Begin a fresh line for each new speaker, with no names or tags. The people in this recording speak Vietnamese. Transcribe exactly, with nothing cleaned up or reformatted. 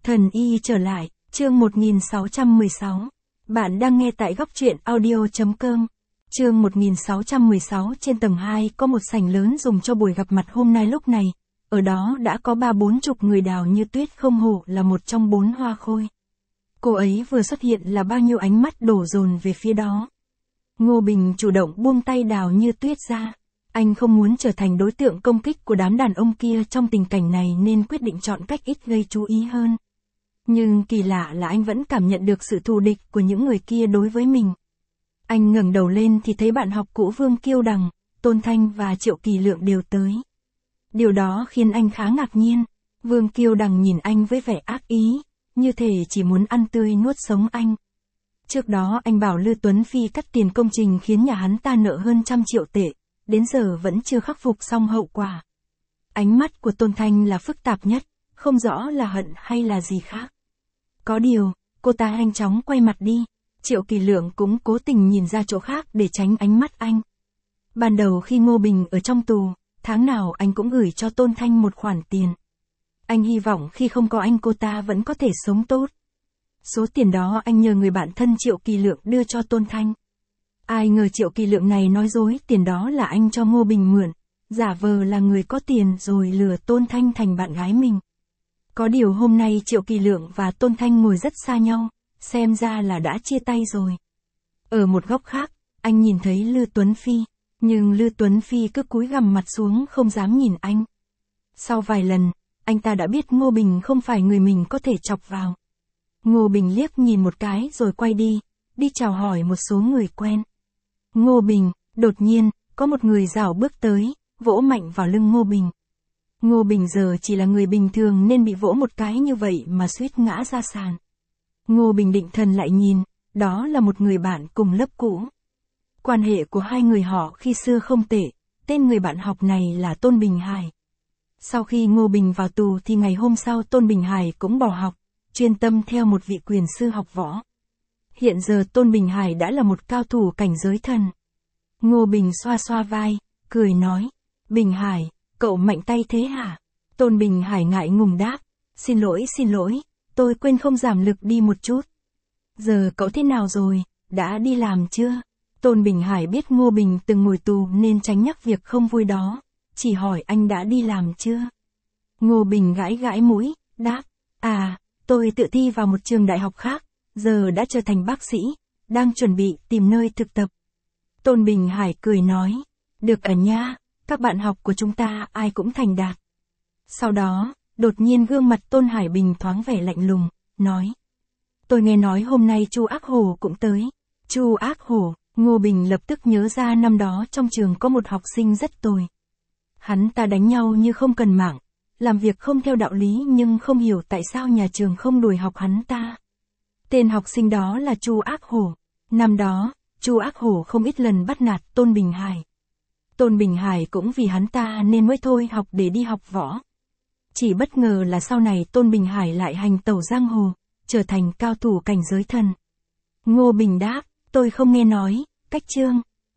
Thần y trở lại, chương một nghìn sáu trăm mười sáu. Bạn đang nghe tại góc truyện audio.com. Chương một nghìn sáu trăm mười sáu. Trên tầng hai có một sảnh lớn dùng cho buổi gặp mặt hôm nay. Lúc này, ở đó đã có ba bốn chục người. Đào Như Tuyết không hổ là một trong bốn hoa khôi. Cô ấy vừa xuất hiện là bao nhiêu ánh mắt đổ dồn về phía đó. Ngô Bình chủ động buông tay Đào Như Tuyết ra. Anh không muốn trở thành đối tượng công kích của đám đàn ông kia trong tình cảnh này nên quyết định chọn cách ít gây chú ý hơn. Nhưng kỳ lạ là anh vẫn cảm nhận được sự thù địch của những người kia đối với mình. Anh ngẩng đầu lên thì thấy bạn học cũ Vương Kiêu Đằng, Tôn Thanh và Triệu Kỳ Lượng đều tới. Điều đó khiến anh khá ngạc nhiên. Vương Kiêu Đằng nhìn anh với vẻ ác ý, như thể chỉ muốn ăn tươi nuốt sống anh. Trước đó anh bảo Lư Tuấn Phi cắt tiền công trình khiến nhà hắn ta nợ hơn trăm triệu tệ, đến giờ vẫn chưa khắc phục xong hậu quả. Ánh mắt của Tôn Thanh là phức tạp nhất, không rõ là hận hay là gì khác. Có điều, cô ta nhanh chóng quay mặt đi. Triệu Kỳ Lượng cũng cố tình nhìn ra chỗ khác để tránh ánh mắt anh. Ban đầu khi Ngô Bình ở trong tù, tháng nào anh cũng gửi cho Tôn Thanh một khoản tiền. Anh hy vọng khi không có anh cô ta vẫn có thể sống tốt. Số tiền đó anh nhờ người bạn thân Triệu Kỳ Lượng đưa cho Tôn Thanh. Ai ngờ Triệu Kỳ Lượng này nói dối tiền đó là anh cho Ngô Bình mượn, giả vờ là người có tiền rồi lừa Tôn Thanh thành bạn gái mình. Có điều hôm nay Triệu Kỳ Lượng và Tôn Thanh ngồi rất xa nhau, xem ra là đã chia tay rồi. Ở một góc khác, anh nhìn thấy Lư Tuấn Phi, nhưng Lư Tuấn Phi cứ cúi gằm mặt xuống không dám nhìn anh. Sau vài lần, anh ta đã biết Ngô Bình không phải người mình có thể chọc vào. Ngô Bình liếc nhìn một cái rồi quay đi, đi chào hỏi một số người quen. Ngô Bình, đột nhiên, có một người rảo bước tới, vỗ mạnh vào lưng Ngô Bình. Ngô Bình giờ chỉ là người bình thường nên bị vỗ một cái như vậy mà suýt ngã ra sàn. Ngô Bình định thần lại nhìn, đó là một người bạn cùng lớp cũ. Quan hệ của hai người họ khi xưa không tệ, tên người bạn học này là Tôn Bình Hải. Sau khi Ngô Bình vào tù thì ngày hôm sau Tôn Bình Hải cũng bỏ học, chuyên tâm theo một vị quyền sư học võ. Hiện giờ Tôn Bình Hải đã là một cao thủ cảnh giới thần. Ngô Bình xoa xoa vai, cười nói, Bình Hải, cậu mạnh tay thế hả? Tôn Bình Hải ngại ngùng đáp, xin lỗi xin lỗi, tôi quên không giảm lực đi một chút. Giờ cậu thế nào rồi, đã đi làm chưa? Tôn Bình Hải biết Ngô Bình từng ngồi tù nên tránh nhắc việc không vui đó, chỉ hỏi anh đã đi làm chưa? Ngô Bình gãi gãi mũi, đáp, à, tôi tự thi vào một trường đại học khác, giờ đã trở thành bác sĩ, đang chuẩn bị tìm nơi thực tập. Tôn Bình Hải cười nói, được ở nha, các bạn học của chúng ta ai cũng thành đạt. Sau đó, đột nhiên gương mặt Tôn Hải Bình thoáng vẻ lạnh lùng, nói, tôi nghe nói hôm nay Chu Ác Hổ cũng tới. Chu Ác Hổ, Ngô Bình lập tức nhớ ra năm đó trong trường có một học sinh rất tồi. Hắn ta đánh nhau như không cần mạng, làm việc không theo đạo lý nhưng không hiểu tại sao nhà trường không đuổi học hắn ta. Tên học sinh đó là Chu Ác Hổ. Năm đó, Chu Ác Hổ không ít lần bắt nạt Tôn Bình Hải. Tôn Bình Hải cũng vì hắn ta nên mới thôi học để đi học võ. Chỉ bất ngờ là sau này Tôn Bình Hải lại hành tẩu giang hồ, trở thành cao thủ cảnh giới thần. Ngô Bình đáp, tôi không nghe nói, cách chương.